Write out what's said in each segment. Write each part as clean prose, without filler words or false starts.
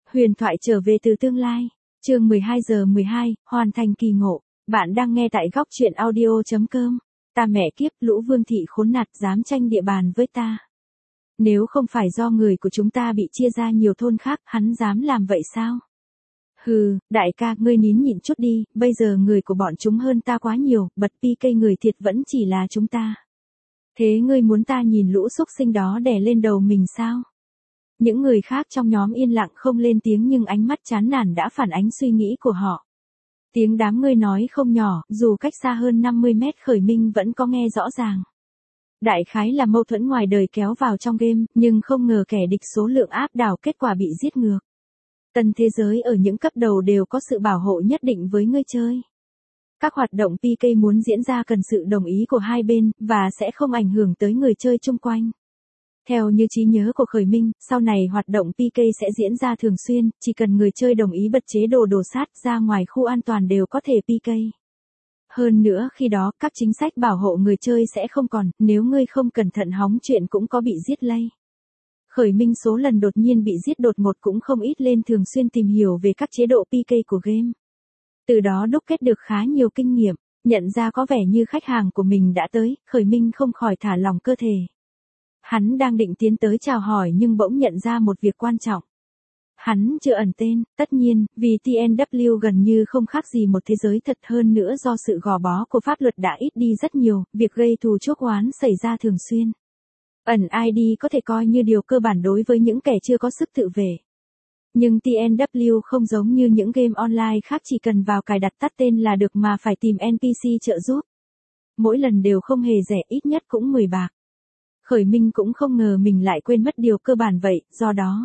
Huyền thoại trở về từ tương lai. Chương 12:12, hoàn thành kỳ ngộ. Bạn đang nghe tại góc truyện audio.com. Ta mẹ kiếp, lũ vương thị khốn nạn dám tranh địa bàn với ta. Nếu không phải do người của chúng ta bị chia ra nhiều thôn khác, hắn dám làm vậy sao? Hừ, đại ca, ngươi nín nhịn chút đi, bây giờ người của bọn chúng hơn ta quá nhiều, bật PK người thiệt vẫn chỉ là chúng ta. Thế ngươi muốn ta nhìn lũ xúc sinh đó đè lên đầu mình sao? Những người khác trong nhóm yên lặng không lên tiếng nhưng ánh mắt chán nản đã phản ánh suy nghĩ của họ. Tiếng đám ngươi nói không nhỏ, dù cách xa hơn 50 mét Khởi Minh vẫn có nghe rõ ràng. Đại khái là mâu thuẫn ngoài đời kéo vào trong game, nhưng không ngờ kẻ địch số lượng áp đảo kết quả bị giết ngược. Tân thế giới ở những cấp đầu đều có sự bảo hộ nhất định với người chơi. Các hoạt động PK muốn diễn ra cần sự đồng ý của hai bên, và sẽ không ảnh hưởng tới người chơi chung quanh. Theo như trí nhớ của Khởi Minh, sau này hoạt động PK sẽ diễn ra thường xuyên, chỉ cần người chơi đồng ý bật chế độ đồ sát ra ngoài khu an toàn đều có thể PK. Hơn nữa khi đó, các chính sách bảo hộ người chơi sẽ không còn, nếu ngươi không cẩn thận hóng chuyện cũng có bị giết lây. Khởi Minh số lần đột nhiên bị giết đột ngột cũng không ít lên thường xuyên tìm hiểu về các chế độ PK của game. Từ đó đúc kết được khá nhiều kinh nghiệm, nhận ra có vẻ như khách hàng của mình đã tới, Khởi Minh không khỏi thả lỏng cơ thể. Hắn đang định tiến tới chào hỏi nhưng bỗng nhận ra một việc quan trọng. Hắn chưa ẩn tên, tất nhiên, vì TNW gần như không khác gì một thế giới thật, hơn nữa do sự gò bó của pháp luật đã ít đi rất nhiều, việc gây thù chuốc oán xảy ra thường xuyên. Ẩn ID có thể coi như điều cơ bản đối với những kẻ chưa có sức tự vệ. Nhưng TNW không giống như những game online khác chỉ cần vào cài đặt tắt tên là được mà phải tìm NPC trợ giúp. Mỗi lần đều không hề rẻ, ít nhất cũng 10 bạc. Khởi Minh cũng không ngờ mình lại quên mất điều cơ bản vậy, do đó.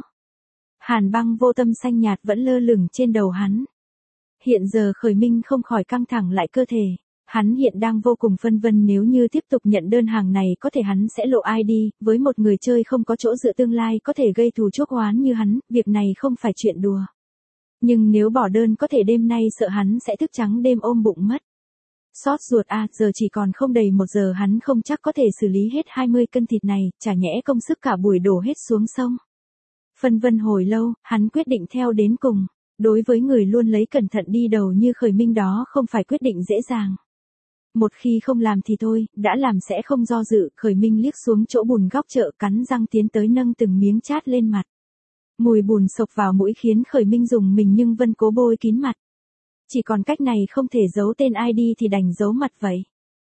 Hàn băng vô tâm xanh nhạt vẫn lơ lửng trên đầu hắn. Hiện giờ Khởi Minh không khỏi căng thẳng lại cơ thể. Hắn hiện đang vô cùng phân vân nếu như tiếp tục nhận đơn hàng này có thể hắn sẽ lộ ID, với một người chơi không có chỗ dựa tương lai có thể gây thù chuốc oán như hắn, việc này không phải chuyện đùa. Nhưng nếu bỏ đơn có thể đêm nay sợ hắn sẽ thức trắng đêm ôm bụng mất. Xót ruột à, giờ chỉ còn không đầy 1 giờ hắn không chắc có thể xử lý hết 20 cân thịt này, chả nhẽ công sức cả buổi đổ hết xuống sông. Phân vân hồi lâu, hắn quyết định theo đến cùng. Đối với người luôn lấy cẩn thận đi đầu như Khởi Minh đó không phải quyết định dễ dàng. Một khi không làm thì thôi, đã làm sẽ không do dự, Khởi Minh liếc xuống chỗ bùn góc chợ cắn răng tiến tới nâng từng miếng chát lên mặt. Mùi bùn sộc vào mũi khiến Khởi Minh dùng mình nhưng vẫn cố bôi kín mặt. Chỉ còn cách này không thể giấu tên ID thì đành giấu mặt vậy.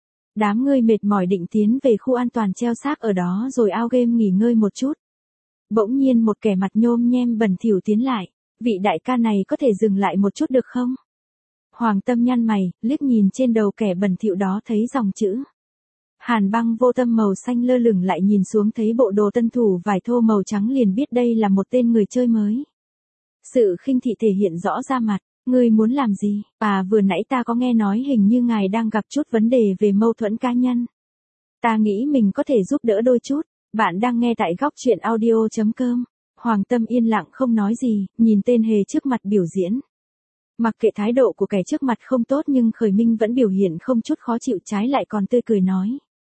Đám ngươi mệt mỏi định tiến về khu an toàn treo xác ở đó rồi out game nghỉ ngơi một chút. Bỗng nhiên một kẻ mặt nhôm nhem bẩn thỉu tiến lại. Vị đại ca này có thể dừng lại một chút được không? Hoàng Tâm nhăn mày, liếc nhìn trên đầu kẻ bẩn thỉu đó thấy dòng chữ. Hàn băng vô tâm màu xanh lơ lửng lại nhìn xuống thấy bộ đồ tân thủ vải thô màu trắng liền biết đây là một tên người chơi mới. Sự khinh thị thể hiện rõ ra mặt. Ngươi muốn làm gì? À, vừa nãy ta có nghe nói hình như ngài đang gặp chút vấn đề về mâu thuẫn cá nhân. Ta nghĩ mình có thể giúp đỡ đôi chút. Bạn đang nghe tại góc truyện audio.com. Hoàng Tâm yên lặng không nói gì, nhìn tên hề trước mặt biểu diễn. Mặc kệ thái độ của kẻ trước mặt không tốt nhưng Khởi Minh vẫn biểu hiện không chút khó chịu, trái lại còn tươi cười nói.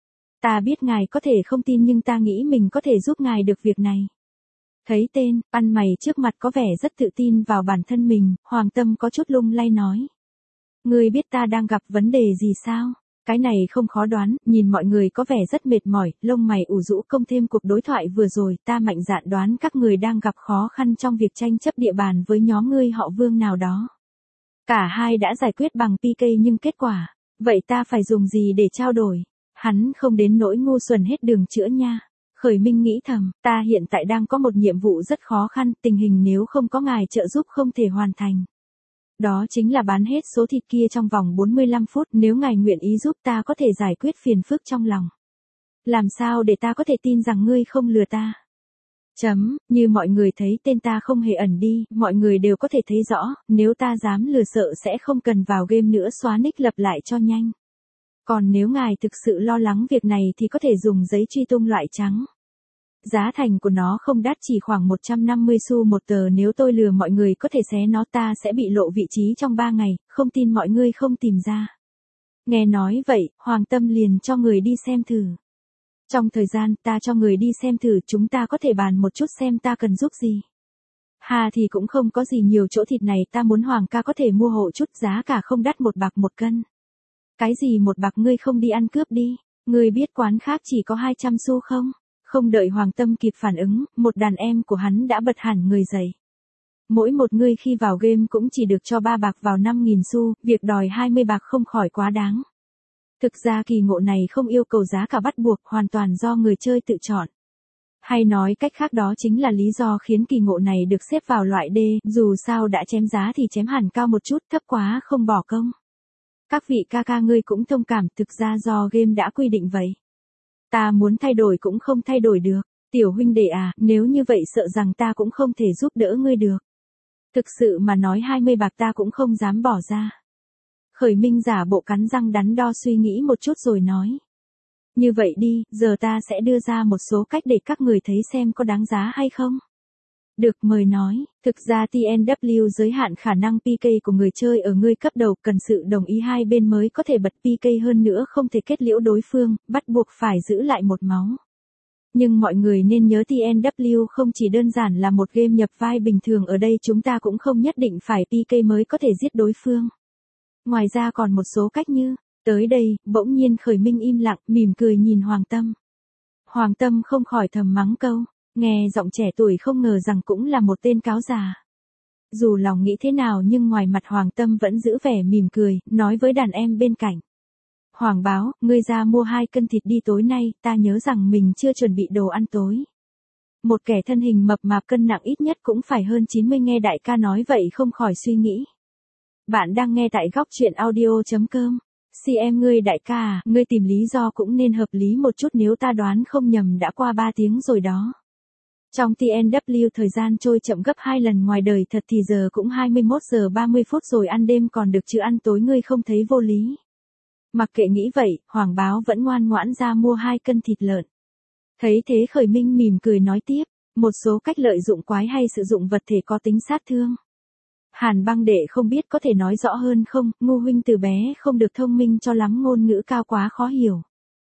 Ta biết ngài có thể không tin nhưng ta nghĩ mình có thể giúp ngài được việc này. Thấy tên, ăn mày trước mặt có vẻ rất tự tin vào bản thân mình, Hoàng Tâm có chút lung lay nói. Ngươi biết ta đang gặp vấn đề gì sao? Cái này không khó đoán, nhìn mọi người có vẻ rất mệt mỏi, lông mày ủ rũ công thêm cuộc đối thoại vừa rồi, ta mạnh dạn đoán các người đang gặp khó khăn trong việc tranh chấp địa bàn với nhóm ngươi họ Vương nào đó. Cả hai đã giải quyết bằng PK nhưng kết quả, vậy ta phải dùng gì để trao đổi? Hắn không đến nỗi ngu xuẩn hết đường chữa nha. Khởi Minh nghĩ thầm, ta hiện tại đang có một nhiệm vụ rất khó khăn, tình hình nếu không có ngài trợ giúp không thể hoàn thành. Đó chính là bán hết số thịt kia trong vòng 45 phút, nếu ngài nguyện ý giúp ta có thể giải quyết phiền phức trong lòng. Làm sao để ta có thể tin rằng ngươi không lừa ta? Như mọi người thấy tên ta không hề ẩn đi, mọi người đều có thể thấy rõ, nếu ta dám lừa sợ sẽ không cần vào game nữa, xóa nick lập lại cho nhanh. Còn nếu ngài thực sự lo lắng việc này thì có thể dùng giấy truy tung loại trắng. Giá thành của nó không đắt, chỉ khoảng 150 xu một tờ, nếu tôi lừa mọi người có thể xé nó, ta sẽ bị lộ vị trí trong 3 ngày, không tin mọi người không tìm ra. Nghe nói vậy, Hoàng Tâm liền cho người đi xem thử. Trong thời gian ta cho người đi xem thử chúng ta có thể bàn một chút xem ta cần giúp gì. Hà thì cũng không có gì nhiều, chỗ thịt này ta muốn Hoàng ca có thể mua hộ chút, giá cả không đắt, 1 bạc 1 cân. Cái gì 1 bạc, ngươi không đi ăn cướp đi, ngươi biết quán khác chỉ có 200 xu không? Không đợi Hoàng Tâm kịp phản ứng, một đàn em của hắn đã bật hẳn người dậy. Mỗi một ngươi khi vào game cũng chỉ được cho 3 bạc vào 5.000 xu, việc đòi 20 bạc không khỏi quá đáng. Thực ra kỳ ngộ này không yêu cầu giá cả bắt buộc, hoàn toàn do người chơi tự chọn. Hay nói cách khác đó chính là lý do khiến kỳ ngộ này được xếp vào loại D, dù sao đã chém giá thì chém hẳn cao một chút, thấp quá không bỏ công. Các vị ca ca ngươi cũng thông cảm, thực ra do game đã quy định vậy. Ta muốn thay đổi cũng không thay đổi được, tiểu huynh đệ à, nếu như vậy sợ rằng ta cũng không thể giúp đỡ ngươi được. Thực sự mà nói 20 bạc ta cũng không dám bỏ ra. Khởi Minh giả bộ cắn răng đắn đo suy nghĩ một chút rồi nói. Như vậy đi, giờ ta sẽ đưa ra một số cách để các người thấy xem có đáng giá hay không. Được, mời nói, thực ra TNW giới hạn khả năng PK của người chơi ở ngươi cấp đầu, cần sự đồng ý hai bên mới có thể bật PK, hơn nữa không thể kết liễu đối phương, bắt buộc phải giữ lại một máu. Nhưng mọi người nên nhớ TNW không chỉ đơn giản là một game nhập vai bình thường, ở đây chúng ta cũng không nhất định phải PK mới có thể giết đối phương. Ngoài ra còn một số cách như, tới đây, bỗng nhiên Khởi Minh im lặng, mỉm cười nhìn Hoàng Tâm. Hoàng Tâm không khỏi thầm mắng câu, nghe giọng trẻ tuổi không ngờ rằng cũng là một tên cáo già. Dù lòng nghĩ thế nào nhưng ngoài mặt Hoàng Tâm vẫn giữ vẻ mỉm cười, nói với đàn em bên cạnh. Hoàng báo, ngươi ra mua 2 cân thịt đi, tối nay, ta nhớ rằng mình chưa chuẩn bị đồ ăn tối. Một kẻ thân hình mập mạp cân nặng ít nhất cũng phải hơn 90, nghe đại ca nói vậy không khỏi suy nghĩ. Bạn đang nghe tại góc truyện audio.com. CM ngươi đại ca à, ngươi tìm lý do cũng nên hợp lý một chút, nếu ta đoán không nhầm đã qua 3 tiếng rồi đó. Trong TNW thời gian trôi chậm gấp 2 lần, ngoài đời thật thì giờ cũng 21 giờ 30 phút rồi, ăn đêm còn được chứ ăn tối ngươi không thấy vô lý. Mặc kệ nghĩ vậy, Hoàng báo vẫn ngoan ngoãn ra mua 2 cân thịt lợn. Thấy thế Khởi Minh mỉm cười nói tiếp, một số cách lợi dụng quái hay sử dụng vật thể có tính sát thương. Hàn Băng đệ không biết có thể nói rõ hơn không, Ngô huynh từ bé không được thông minh cho lắm, ngôn ngữ cao quá khó hiểu.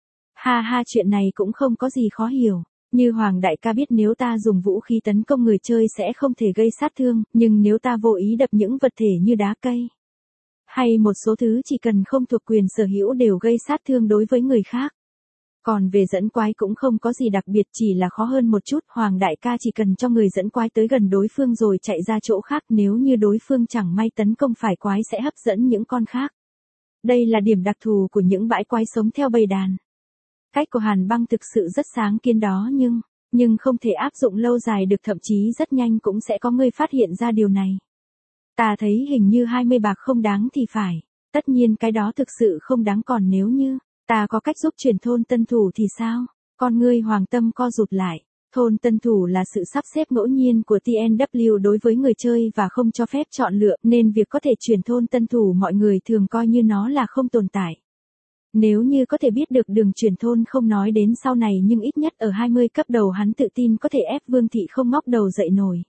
Ha ha, chuyện này cũng không có gì khó hiểu. Như Hoàng đại ca biết nếu ta dùng vũ khí tấn công người chơi sẽ không thể gây sát thương, nhưng nếu ta vô ý đập những vật thể như đá cây hay một số thứ chỉ cần không thuộc quyền sở hữu đều gây sát thương đối với người khác. Còn về dẫn quái cũng không có gì đặc biệt, chỉ là khó hơn một chút, Hoàng đại ca chỉ cần cho người dẫn quái tới gần đối phương rồi chạy ra chỗ khác, nếu như đối phương chẳng may tấn công phải quái sẽ hấp dẫn những con khác. Đây là điểm đặc thù của những bãi quái sống theo bầy đàn. Cách của Hàn Băng thực sự rất sáng kiến đó, nhưng không thể áp dụng lâu dài được, thậm chí rất nhanh cũng sẽ có người phát hiện ra điều này. Ta thấy hình như 20 bạc không đáng thì phải, tất nhiên cái đó thực sự không đáng, còn nếu như ta có cách giúp chuyển thôn tân thủ thì sao? Con ngươi Hoàng Tâm co rụt lại. Thôn tân thủ là sự sắp xếp ngẫu nhiên của TNW đối với người chơi và không cho phép chọn lựa, nên việc có thể chuyển thôn tân thủ mọi người thường coi như nó là không tồn tại. Nếu như có thể biết được đường chuyển thôn không nói đến sau này, nhưng ít nhất ở 20 cấp đầu hắn tự tin có thể ép Vương Thị không ngóc đầu dậy nổi.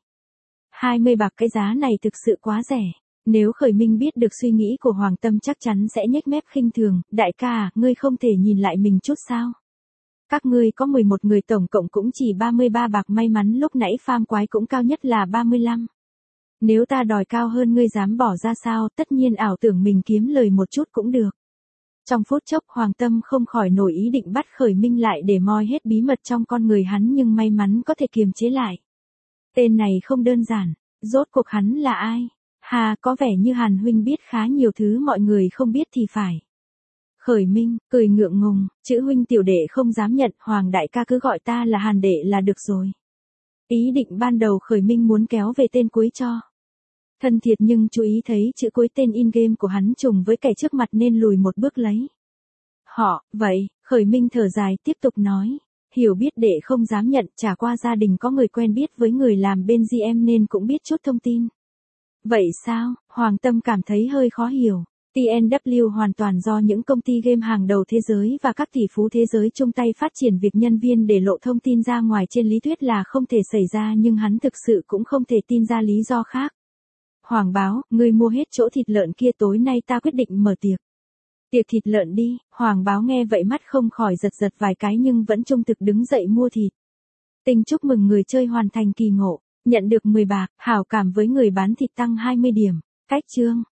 20 bạc, cái giá này thực sự quá rẻ. Nếu Khởi Minh biết được suy nghĩ của Hoàng Tâm chắc chắn sẽ nhếch mép khinh thường, đại ca à, ngươi không thể nhìn lại mình chút sao? Các ngươi có 11 người tổng cộng cũng chỉ 33 bạc, may mắn lúc nãy farm quái cũng cao nhất là 35. Nếu ta đòi cao hơn ngươi dám bỏ ra sao? Tất nhiên ảo tưởng mình kiếm lời một chút cũng được. Trong phút chốc Hoàng Tâm không khỏi nổi ý định bắt Khởi Minh lại để moi hết bí mật trong con người hắn, nhưng may mắn có thể kiềm chế lại. Tên này không đơn giản, rốt cuộc hắn là ai? Hà, có vẻ như Hàn huynh biết khá nhiều thứ mọi người không biết thì phải. Khởi Minh cười ngượng ngùng, chữ huynh tiểu đệ không dám nhận, Hoàng đại ca cứ gọi ta là Hàn đệ là được rồi. Ý định ban đầu Khởi Minh muốn kéo về tên cuối cho thân thiệt, nhưng chú ý thấy chữ cuối tên in game của hắn trùng với kẻ trước mặt nên lùi một bước lấy. Họ, vậy, Khởi Minh thở dài tiếp tục nói. Hiểu biết đệ không dám nhận, trả qua gia đình có người quen biết với người làm bên GM nên cũng biết chút thông tin. Vậy sao? Hoàng Tâm cảm thấy hơi khó hiểu. TNW hoàn toàn do những công ty game hàng đầu thế giới và các tỷ phú thế giới chung tay phát triển, việc nhân viên để lộ thông tin ra ngoài trên lý thuyết là không thể xảy ra, nhưng hắn thực sự cũng không thể tin ra lý do khác. Hoàng báo, ngươi mua hết chỗ thịt lợn kia, tối nay ta quyết định mở tiệc. Tiệc thịt lợn đi. Hoàng báo nghe vậy mắt không khỏi giật giật vài cái nhưng vẫn trung thực đứng dậy mua thịt. Tình chúc mừng người chơi hoàn thành kỳ ngộ. Nhận được 10 bạc, hảo cảm với người bán thịt tăng 20 điểm. Cách chương